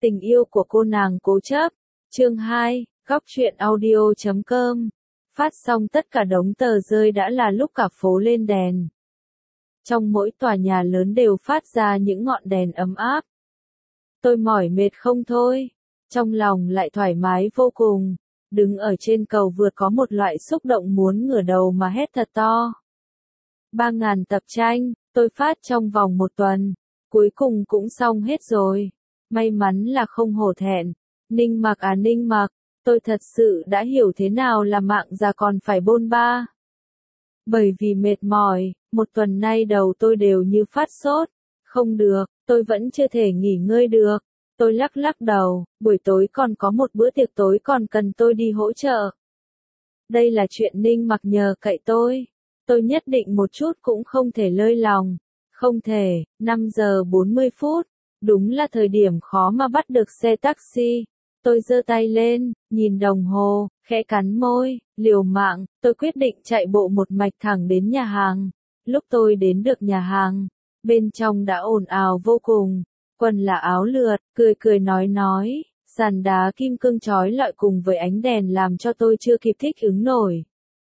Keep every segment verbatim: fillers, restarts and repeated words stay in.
Tình yêu của cô nàng cố chấp. Chương hai, góc truyện audio chấm com. Phát xong tất cả đống tờ rơi đã là lúc cả phố lên đèn. Trong mỗi tòa nhà lớn đều phát ra những ngọn đèn ấm áp. Tôi mỏi mệt không thôi, trong lòng lại thoải mái vô cùng. Đứng ở trên cầu vượt có một loại xúc động muốn ngửa đầu mà hét thật to. Ba ngàn tập tranh, tôi phát trong vòng một tuần, cuối cùng cũng xong hết rồi. May mắn là không hổ thẹn. Ninh Mặc à Ninh Mặc, tôi thật sự đã hiểu thế nào là mạng già còn phải bôn ba. Bởi vì mệt mỏi, một tuần nay đầu tôi đều như phát sốt. Không được, tôi vẫn chưa thể nghỉ ngơi được. Tôi lắc lắc đầu, buổi tối còn có một bữa tiệc tối còn cần tôi đi hỗ trợ. Đây là chuyện Ninh Mặc nhờ cậy tôi. Tôi nhất định một chút cũng không thể lơi lòng. Không thể, năm giờ bốn mươi phút. Đúng là thời điểm khó mà bắt được xe taxi. Tôi giơ tay lên, nhìn đồng hồ, khẽ cắn môi, liều mạng, tôi quyết định chạy bộ một mạch thẳng đến nhà hàng. Lúc tôi đến được nhà hàng, bên trong đã ồn ào vô cùng. Quần là áo lượt, cười cười nói nói, sàn đá kim cương chói lọi cùng với ánh đèn làm cho tôi chưa kịp thích ứng nổi.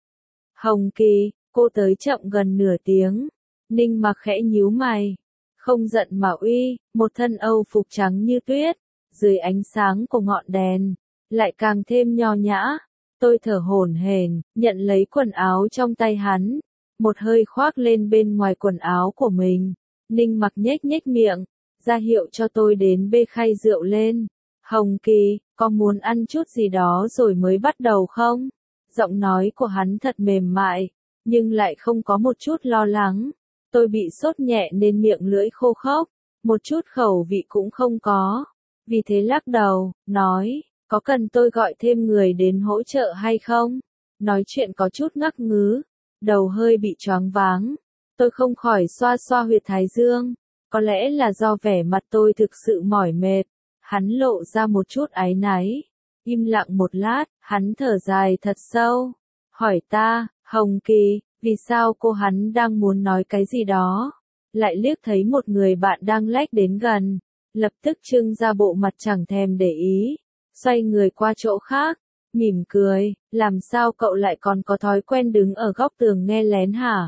Hồng Kỳ, cô tới chậm gần nửa tiếng. Ninh Mặc khẽ nhíu mày. Không giận mà uy, một thân Âu phục trắng như tuyết, dưới ánh sáng của ngọn đèn, lại càng thêm nho nhã. Tôi thở hổn hển, nhận lấy quần áo trong tay hắn, một hơi khoác lên bên ngoài quần áo của mình. Ninh Mặc nhếch nhếch miệng, ra hiệu cho tôi đến bê khay rượu lên. Hồng Kỳ, có muốn ăn chút gì đó rồi mới bắt đầu không? Giọng nói của hắn thật mềm mại, nhưng lại không có một chút lo lắng. Tôi bị sốt nhẹ nên miệng lưỡi khô khốc, một chút khẩu vị cũng không có. Vì thế lắc đầu, nói, có cần tôi gọi thêm người đến hỗ trợ hay không? Nói chuyện có chút ngắc ngứ, đầu hơi bị choáng váng. Tôi không khỏi xoa xoa huyệt thái dương. Có lẽ là do vẻ mặt tôi thực sự mỏi mệt. Hắn lộ ra một chút áy náy. Im lặng một lát, hắn thở dài thật sâu. Hỏi ta, Hồng Kỳ, vì sao cô? Hắn đang muốn nói cái gì đó, lại liếc thấy một người bạn đang lách đến gần, lập tức trưng ra bộ mặt chẳng thèm để ý, xoay người qua chỗ khác, mỉm cười, làm sao cậu lại còn có thói quen đứng ở góc tường nghe lén hả?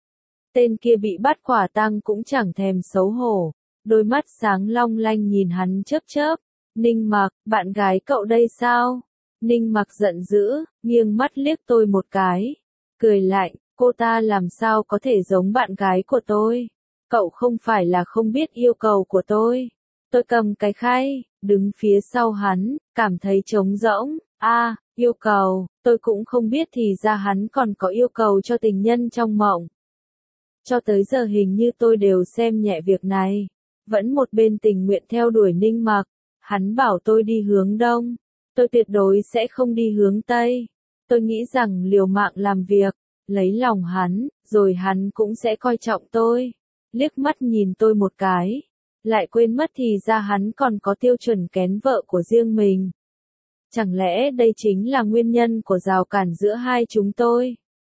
Tên kia bị bắt quả tang cũng chẳng thèm xấu hổ, đôi mắt sáng long lanh nhìn hắn chớp chớp. Ninh Mặc, bạn gái cậu đây sao? Ninh Mặc giận dữ, nghiêng mắt liếc tôi một cái, cười lạnh. Cô ta làm sao có thể giống bạn gái của tôi? Cậu không phải là không biết yêu cầu của tôi. Tôi cầm cái khay, đứng phía sau hắn, cảm thấy trống rỗng. A, à, yêu cầu, tôi cũng không biết thì ra hắn còn có yêu cầu cho tình nhân trong mộng. Cho tới giờ hình như tôi đều xem nhẹ việc này. Vẫn một bên tình nguyện theo đuổi Ninh Mặc. Hắn bảo tôi đi hướng đông. Tôi tuyệt đối sẽ không đi hướng tây. Tôi nghĩ rằng liều mạng làm việc, lấy lòng hắn, rồi hắn cũng sẽ coi trọng tôi. Liếc mắt nhìn tôi một cái, lại quên mất thì ra hắn còn có tiêu chuẩn kén vợ của riêng mình. Chẳng lẽ đây chính là nguyên nhân của rào cản giữa hai chúng tôi?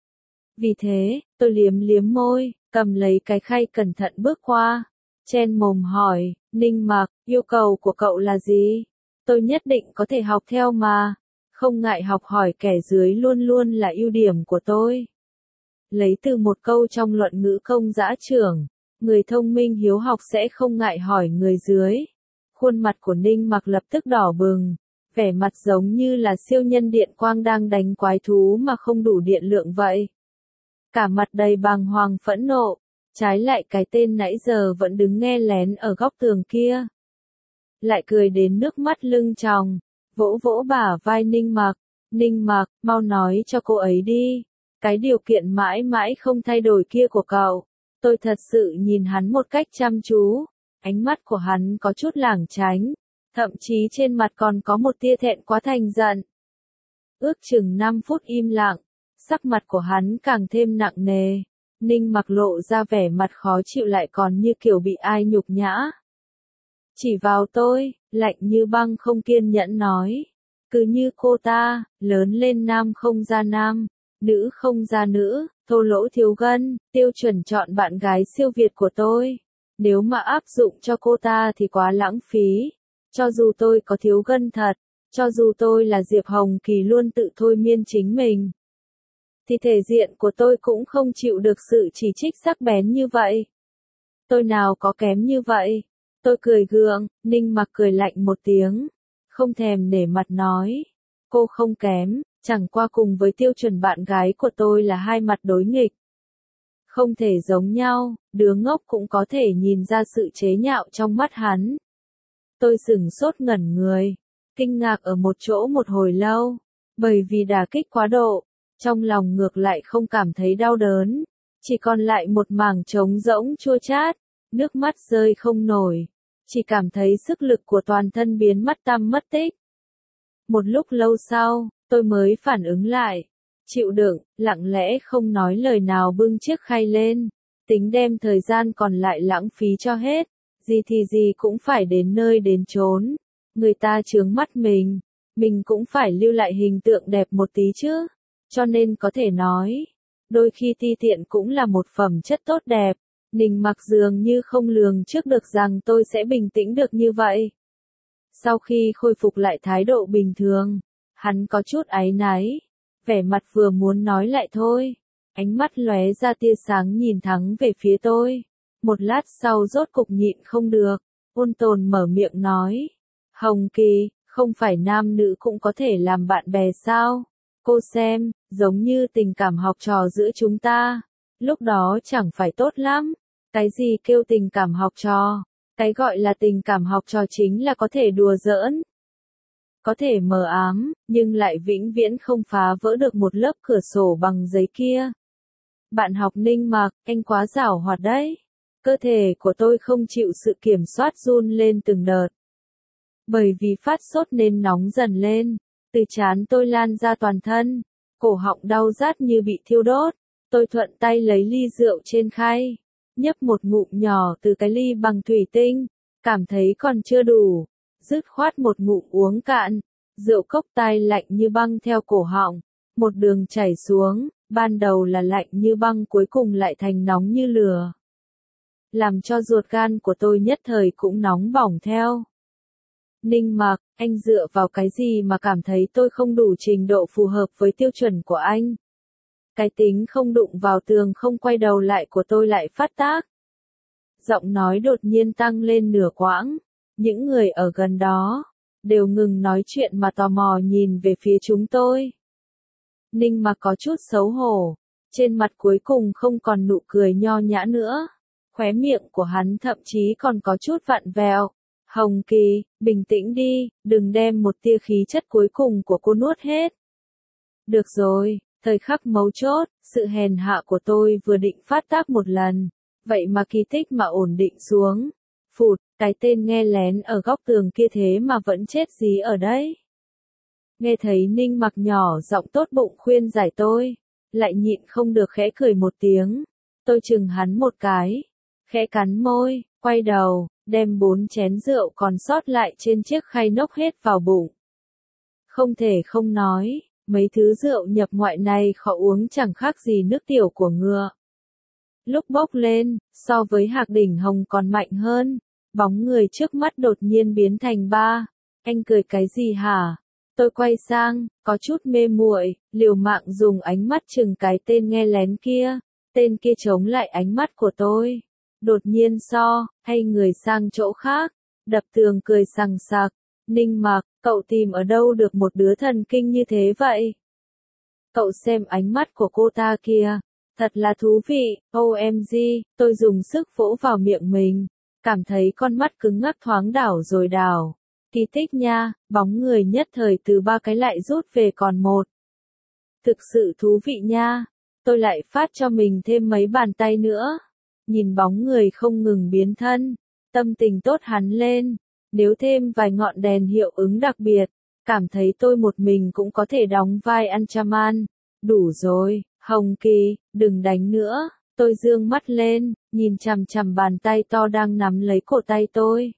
Vì thế, tôi liếm liếm môi, cầm lấy cái khay cẩn thận bước qua, chen mồm hỏi, Ninh Mặc, yêu cầu của cậu là gì? Tôi nhất định có thể học theo mà. Không ngại học hỏi kẻ dưới luôn luôn là ưu điểm của tôi. Lấy từ một câu trong luận ngữ công dã trưởng, người thông minh hiếu học sẽ không ngại hỏi người dưới. Khuôn mặt của Ninh Mặc lập tức đỏ bừng, vẻ mặt giống như là siêu nhân điện quang đang đánh quái thú mà không đủ điện lượng vậy. Cả mặt đầy bàng hoàng phẫn nộ, trái lại cái tên nãy giờ vẫn đứng nghe lén ở góc tường kia. Lại cười đến nước mắt lưng tròng, vỗ vỗ bả vai Ninh Mặc. Ninh Mặc, mau nói cho cô ấy đi. Cái điều kiện mãi mãi không thay đổi kia của cậu. Tôi thật sự nhìn hắn một cách chăm chú. Ánh mắt của hắn có chút lảng tránh. Thậm chí trên mặt còn có một tia thẹn quá thành giận. Ước chừng năm phút im lặng. Sắc mặt của hắn càng thêm nặng nề. Ninh Mặc lộ ra vẻ mặt khó chịu lại còn như kiểu bị ai nhục nhã. Chỉ vào tôi, lạnh như băng không kiên nhẫn nói. Cứ như cô ta, lớn lên nam không ra nam. Nữ không ra nữ, thô lỗ thiếu gân, tiêu chuẩn chọn bạn gái siêu việt của tôi. Nếu mà áp dụng cho cô ta thì quá lãng phí. Cho dù tôi có thiếu gân thật, cho dù tôi là Diệp Hồng Kỳ luôn tự thôi miên chính mình, thì thể diện của tôi cũng không chịu được sự chỉ trích sắc bén như vậy. Tôi nào có kém như vậy? Tôi cười gượng, Ninh Mặc cười lạnh một tiếng, không thèm nể mặt nói. Cô không kém, chẳng qua cùng với tiêu chuẩn bạn gái của tôi là hai mặt đối nghịch. Không thể giống nhau, đứa ngốc cũng có thể nhìn ra sự chế nhạo trong mắt hắn. Tôi sửng sốt ngẩn người, kinh ngạc ở một chỗ một hồi lâu, bởi vì đả kích quá độ, trong lòng ngược lại không cảm thấy đau đớn, chỉ còn lại một mảng trống rỗng chua chát, nước mắt rơi không nổi, chỉ cảm thấy sức lực của toàn thân biến mất tăm mất tích. Một lúc lâu sau, tôi mới phản ứng lại, chịu đựng, lặng lẽ không nói lời nào bưng chiếc khay lên, tính đem thời gian còn lại lãng phí cho hết, gì thì gì cũng phải đến nơi đến chốn, người ta chướng mắt mình, mình cũng phải lưu lại hình tượng đẹp một tí chứ, cho nên có thể nói, đôi khi ti tiện cũng là một phẩm chất tốt đẹp. Ninh Mặc dường như không lường trước được rằng tôi sẽ bình tĩnh được như vậy. Sau khi khôi phục lại thái độ bình thường, hắn có chút áy náy, vẻ mặt vừa muốn nói lại thôi, ánh mắt lóe ra tia sáng nhìn thẳng về phía tôi. Một lát sau rốt cục nhịn không được, ôn tồn mở miệng nói, Hồng Kỳ, không phải nam nữ cũng có thể làm bạn bè sao? Cô xem, giống như tình cảm học trò giữa chúng ta, lúc đó chẳng phải tốt lắm. Cái gì kêu tình cảm học trò? Cái gọi là tình cảm học trò chính là có thể đùa giỡn, có thể mờ ám, nhưng lại vĩnh viễn không phá vỡ được một lớp cửa sổ bằng giấy kia. Bạn học Ninh Mặc, anh quá giảo hoạt đấy. Cơ thể của tôi không chịu sự kiểm soát run lên từng đợt. Bởi vì phát sốt nên nóng dần lên, từ trán tôi lan ra toàn thân, cổ họng đau rát như bị thiêu đốt. Tôi thuận tay lấy ly rượu trên khay, nhấp một ngụm nhỏ từ cái ly bằng thủy tinh, cảm thấy còn chưa đủ, dứt khoát một ngụm uống cạn, rượu cốc tai lạnh như băng theo cổ họng, một đường chảy xuống, ban đầu là lạnh như băng cuối cùng lại thành nóng như lửa. Làm cho ruột gan của tôi nhất thời cũng nóng bỏng theo. Ninh Mặc, anh dựa vào cái gì mà cảm thấy tôi không đủ trình độ phù hợp với tiêu chuẩn của anh? Cái tính không đụng vào tường không quay đầu lại của tôi lại phát tác. Giọng nói đột nhiên tăng lên nửa quãng, những người ở gần đó đều ngừng nói chuyện mà tò mò nhìn về phía chúng tôi. Ninh Mặc có chút xấu hổ, trên mặt cuối cùng không còn nụ cười nho nhã nữa, khóe miệng của hắn thậm chí còn có chút vặn vẹo. Hồng Kỳ, bình tĩnh đi, đừng đem một tia khí chất cuối cùng của cô nuốt hết. Được rồi. Thời khắc mấu chốt, sự hèn hạ của tôi vừa định phát tác một lần, vậy mà kỳ tích mà ổn định xuống. Phụt, cái tên nghe lén ở góc tường kia thế mà vẫn chết dí ở đấy. Nghe thấy Ninh Mặc nhỏ giọng tốt bụng khuyên giải tôi, lại nhịn không được khẽ cười một tiếng. Tôi chừng hắn một cái, khẽ cắn môi, quay đầu, đem bốn chén rượu còn sót lại trên chiếc khay nốc hết vào bụng. Không thể không nói. Mấy thứ rượu nhập ngoại này khó uống chẳng khác gì nước tiểu của ngựa. Lúc bốc lên, so với Hạc Đỉnh Hồng còn mạnh hơn, bóng người trước mắt đột nhiên biến thành ba. Anh cười cái gì hả? Tôi quay sang, có chút mê muội, liều mạng dùng ánh mắt chừng cái tên nghe lén kia. Tên kia chống lại ánh mắt của tôi. Đột nhiên so, hay người sang chỗ khác, đập tường cười sằng sặc. Ninh Mặc, cậu tìm ở đâu được một đứa thần kinh như thế vậy? Cậu xem ánh mắt của cô ta kìa, thật là thú vị, ô em giê, tôi dùng sức vỗ vào miệng mình, cảm thấy con mắt cứng ngắc thoáng đảo rồi đảo. Kỳ tích nha, bóng người nhất thời từ ba cái lại rút về còn một. Thực sự thú vị nha, tôi lại phát cho mình thêm mấy bàn tay nữa. Nhìn bóng người không ngừng biến thân, tâm tình tốt hẳn lên. Nếu thêm vài ngọn đèn hiệu ứng đặc biệt, cảm thấy tôi một mình cũng có thể đóng vai Anchaman. Đủ rồi, Hồng Kỳ, đừng đánh nữa. Tôi dương mắt lên, nhìn chằm chằm bàn tay to đang nắm lấy cổ tay tôi.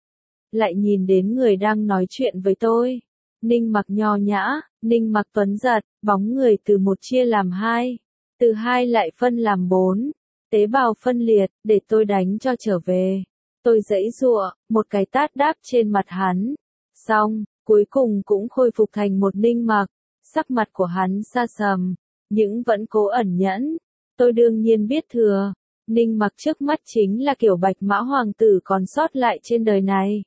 Lại nhìn đến người đang nói chuyện với tôi. Ninh Mặc nho nhã, Ninh Mặc tuấn giật, bóng người từ một chia làm hai. Từ hai lại phân làm bốn. Tế bào phân liệt, để tôi đánh cho trở về. Tôi giãy giụa, một cái tát đáp trên mặt hắn. Xong, cuối cùng cũng khôi phục thành một Ninh Mặc. Sắc mặt của hắn xa sầm, nhưng vẫn cố ẩn nhẫn. Tôi đương nhiên biết thừa, Ninh Mặc trước mắt chính là kiểu bạch mã hoàng tử còn sót lại trên đời này.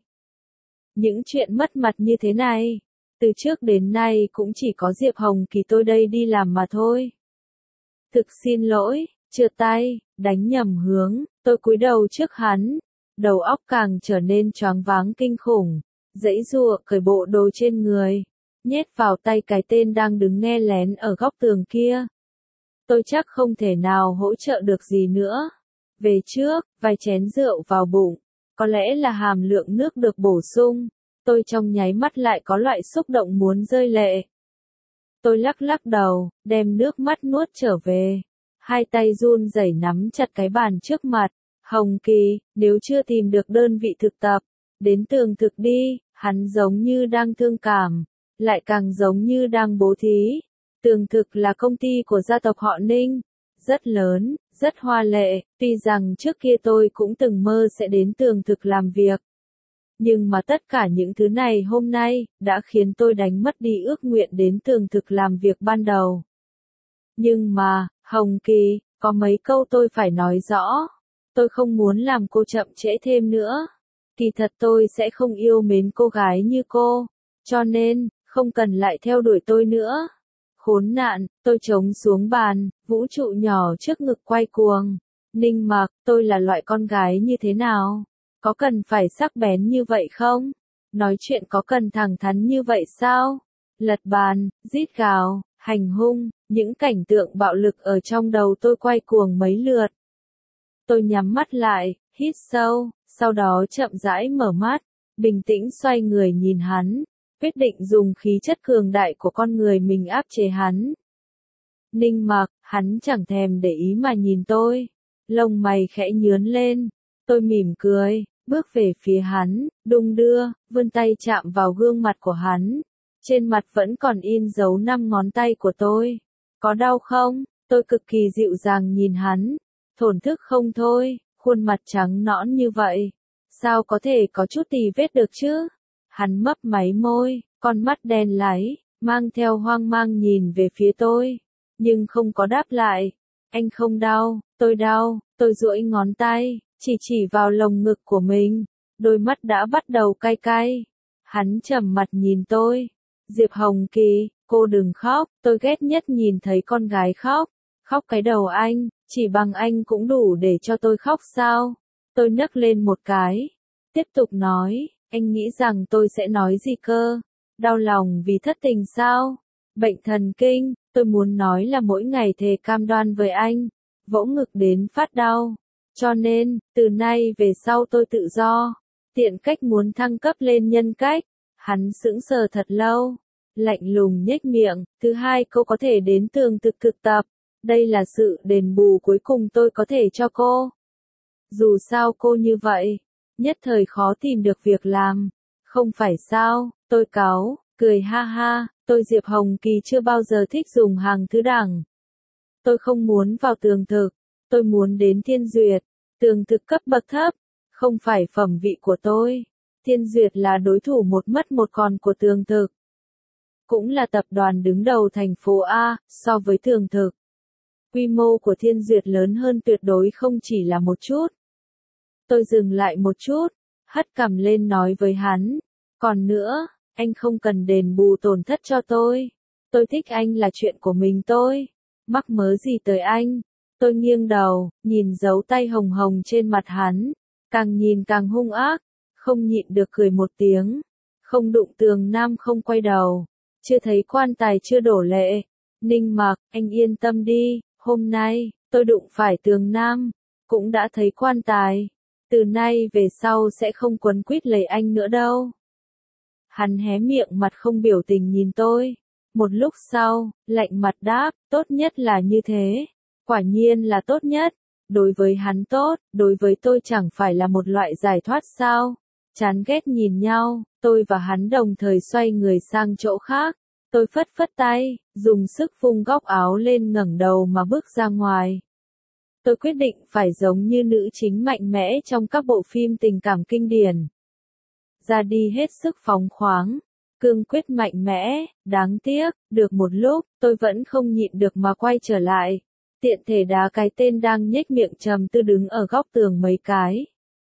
Những chuyện mất mặt như thế này, từ trước đến nay cũng chỉ có Diệp Hồng Kỳ tôi đây đi làm mà thôi. Thực xin lỗi, trượt tay, đánh nhầm hướng, tôi cúi đầu trước hắn, đầu óc càng trở nên choáng váng kinh khủng, giãy giụa cởi bộ đồ trên người, nhét vào tay cái tên đang đứng nghe lén ở góc tường kia. Tôi chắc không thể nào hỗ trợ được gì nữa. Về trước, vài chén rượu vào bụng, có lẽ là hàm lượng nước được bổ sung, tôi trong nháy mắt lại có loại xúc động muốn rơi lệ. Tôi lắc lắc đầu, đem nước mắt nuốt trở về, hai tay run rẩy nắm chặt cái bàn trước mặt. Hồng Kỳ, nếu chưa tìm được đơn vị thực tập, đến tường thực đi, hắn giống như đang thương cảm, lại càng giống như đang bố thí. Tường thực là công ty của gia tộc họ Ninh, rất lớn, rất hoa lệ, tuy rằng trước kia tôi cũng từng mơ sẽ đến tường thực làm việc. Nhưng mà tất cả những thứ này hôm nay, đã khiến tôi đánh mất đi ước nguyện đến tường thực làm việc ban đầu. Nhưng mà, Hồng Kỳ, có mấy câu tôi phải nói rõ. Tôi không muốn làm cô chậm trễ thêm nữa. Kỳ thật tôi sẽ không yêu mến cô gái như cô, cho nên, không cần lại theo đuổi tôi nữa. Khốn nạn, tôi chống xuống bàn, vũ trụ nhỏ trước ngực quay cuồng. Ninh Mặc, tôi là loại con gái như thế nào? Có cần phải sắc bén như vậy không? Nói chuyện có cần thẳng thắn như vậy sao? Lật bàn, rít gào, hành hung, những cảnh tượng bạo lực ở trong đầu tôi quay cuồng mấy lượt. Tôi nhắm mắt lại, hít sâu, sau đó chậm rãi mở mắt, bình tĩnh xoay người nhìn hắn, quyết định dùng khí chất cường đại của con người mình áp chế hắn. Ninh Mặc, hắn chẳng thèm để ý mà nhìn tôi, lông mày khẽ nhướn lên, tôi mỉm cười, bước về phía hắn, đung đưa, vươn tay chạm vào gương mặt của hắn, trên mặt vẫn còn in dấu năm ngón tay của tôi. Có đau không? Tôi cực kỳ dịu dàng nhìn hắn, thổn thức không thôi, khuôn mặt trắng nõn như vậy, sao có thể có chút tì vết được chứ? Hắn mấp máy môi, con mắt đen láy, mang theo hoang mang nhìn về phía tôi, nhưng không có đáp lại. Anh không đau, tôi đau, tôi duỗi ngón tay, chỉ chỉ vào lồng ngực của mình, đôi mắt đã bắt đầu cay cay. Hắn trầm mặt nhìn tôi, Diệp Hồng Kỳ, cô đừng khóc, tôi ghét nhất nhìn thấy con gái khóc, khóc cái đầu anh, chỉ bằng anh cũng đủ để cho tôi khóc sao? Tôi nấc lên một cái, tiếp tục nói, anh nghĩ rằng tôi sẽ nói gì cơ? Đau lòng vì thất tình sao? Bệnh thần kinh, tôi muốn nói là mỗi ngày thề cam đoan với anh, vỗ ngực đến phát đau. Cho nên, từ nay về sau tôi tự do, tiện cách muốn thăng cấp lên nhân cách. Hắn sững sờ thật lâu, lạnh lùng nhếch miệng, thứ hai câu có thể đến tường thực thực tập. Đây là sự đền bù cuối cùng tôi có thể cho cô. Dù sao cô như vậy, nhất thời khó tìm được việc làm. Không phải sao, tôi cáu, cười ha ha, tôi Diệp Hồng Kỳ chưa bao giờ thích dùng hàng thứ đẳng. Tôi không muốn vào tường thực, tôi muốn đến Thiên Duyệt, tường thực cấp bậc thấp, không phải phẩm vị của tôi. Thiên Duyệt là đối thủ một mất một còn của tường thực. Cũng là tập đoàn đứng đầu thành phố A, so với tường thực. Quy mô của Thiên Duyệt lớn hơn tuyệt đối không chỉ là một chút. Tôi dừng lại một chút, hất cằm lên nói với hắn. Còn nữa, anh không cần đền bù tổn thất cho tôi. Tôi thích anh là chuyện của mình tôi. Mắc mớ gì tới anh? Tôi nghiêng đầu, nhìn dấu tay hồng hồng trên mặt hắn. Càng nhìn càng hung ác, không nhịn được cười một tiếng. Không đụng tường nam không quay đầu. Chưa thấy quan tài chưa đổ lệ. Ninh Mặc, anh yên tâm đi. Hôm nay, tôi đụng phải tường nam, cũng đã thấy quan tài. Từ nay về sau sẽ không quấn quýt lấy anh nữa đâu. Hắn hé miệng mặt không biểu tình nhìn tôi. Một lúc sau, lạnh mặt đáp, tốt nhất là như thế. Quả nhiên là tốt nhất. Đối với hắn tốt, đối với tôi chẳng phải là một loại giải thoát sao. Chán ghét nhìn nhau, tôi và hắn đồng thời xoay người sang chỗ khác. Tôi phất phất tay, dùng sức vung góc áo lên ngẩng đầu mà bước ra ngoài. Tôi quyết định phải giống như nữ chính mạnh mẽ trong các bộ phim tình cảm kinh điển. Ra đi hết sức phóng khoáng, cương quyết mạnh mẽ, đáng tiếc, được một lúc, tôi vẫn không nhịn được mà quay trở lại. Tiện thể đá cái tên đang nhếch miệng trầm tư đứng ở góc tường mấy cái.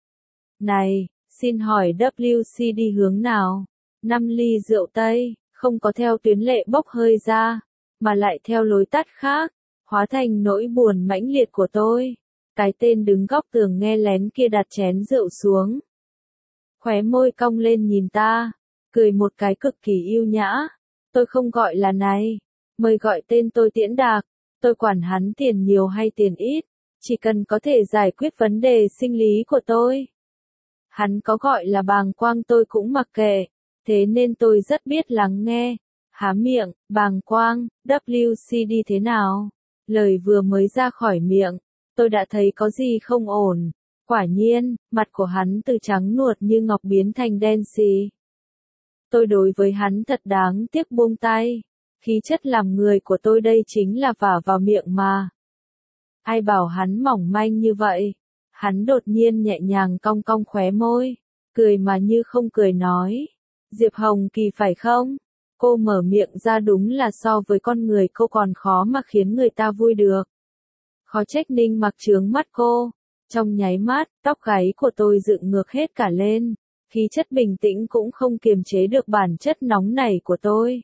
Này, xin hỏi vê kép xê đi hướng nào? Năm ly rượu Tây, không có theo tuyến lệ bốc hơi ra, mà lại theo lối tắt khác, hóa thành nỗi buồn mãnh liệt của tôi. Cái tên đứng góc tường nghe lén kia đặt chén rượu xuống. Khóe môi cong lên nhìn ta, cười một cái cực kỳ yêu nhã. Tôi không gọi là này, mời gọi tên tôi Tiễn Đạc, tôi quản hắn tiền nhiều hay tiền ít, chỉ cần có thể giải quyết vấn đề sinh lý của tôi. Hắn có gọi là bàng quang tôi cũng mặc kệ, thế nên tôi rất biết lắng nghe. Há miệng, bàng quang, vê kép xê đi thế nào? Lời vừa mới ra khỏi miệng, tôi đã thấy có gì không ổn. Quả nhiên, mặt của hắn từ trắng nuột như ngọc biến thành đen xì. Tôi đối với hắn thật đáng tiếc buông tay. Khí chất làm người của tôi đây chính là vả vào miệng mà. Ai bảo hắn mỏng manh như vậy? Hắn đột nhiên nhẹ nhàng cong cong khóe môi, cười mà như không cười nói. Diệp Hồng Kỳ phải không? Cô mở miệng ra đúng là so với con người cô còn khó mà khiến người ta vui được. Khó trách Ninh Mặc chướng mắt cô. Trong nháy mắt, tóc gáy của tôi dựng ngược hết cả lên. Khí chất bình tĩnh cũng không kiềm chế được bản chất nóng nảy của tôi.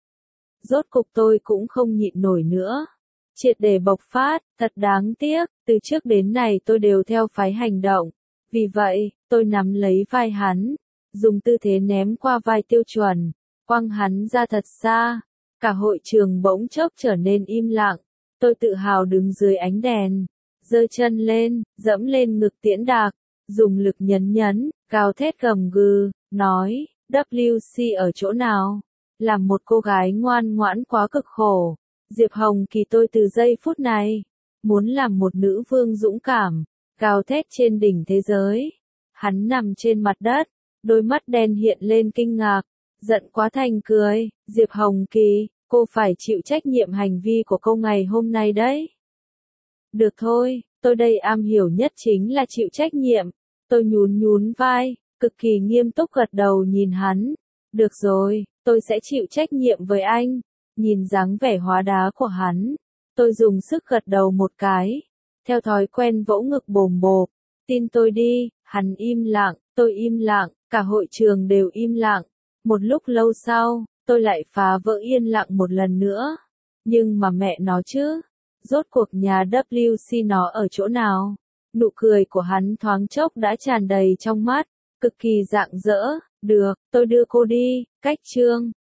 Rốt cục tôi cũng không nhịn nổi nữa. Triệt để bộc phát, thật đáng tiếc, từ trước đến nay tôi đều theo phái hành động. Vì vậy, tôi nắm lấy vai hắn, dùng tư thế ném qua vai Tiêu Chuẩn, quăng hắn ra thật xa. Cả hội trường bỗng chốc trở nên im lặng. Tôi tự hào đứng dưới ánh đèn, giơ chân lên, dẫm lên ngực Tiễn Đạc, dùng lực nhấn nhấn, gào thét gầm gừ, nói, vê kép xê ở chỗ nào? Làm một cô gái ngoan ngoãn quá cực khổ. Diệp Hồng Kỳ tôi từ giây phút này, muốn làm một nữ vương dũng cảm, gào thét trên đỉnh thế giới. Hắn nằm trên mặt đất, đôi mắt đen hiện lên kinh ngạc, giận quá thành cười. Diệp Hồng Kỳ, cô phải chịu trách nhiệm hành vi của cô ngày hôm nay đấy. Được thôi, tôi đây am hiểu nhất chính là chịu trách nhiệm. Tôi nhún nhún vai, cực kỳ nghiêm túc gật đầu nhìn hắn. Được rồi, tôi sẽ chịu trách nhiệm với anh. Nhìn dáng vẻ hóa đá của hắn, tôi dùng sức gật đầu một cái. Theo thói quen vỗ ngực bồm bộp. Tin tôi đi, hắn im lặng, tôi im lặng, cả hội trường đều im lặng. Một lúc lâu sau, tôi lại phá vỡ yên lặng một lần nữa. Nhưng mà mẹ nó chứ, rốt cuộc nhà vê kép xê nó ở chỗ nào? Nụ cười của hắn thoáng chốc đã tràn đầy trong mắt, cực kỳ rạng rỡ. Được, tôi đưa cô đi, cách chương.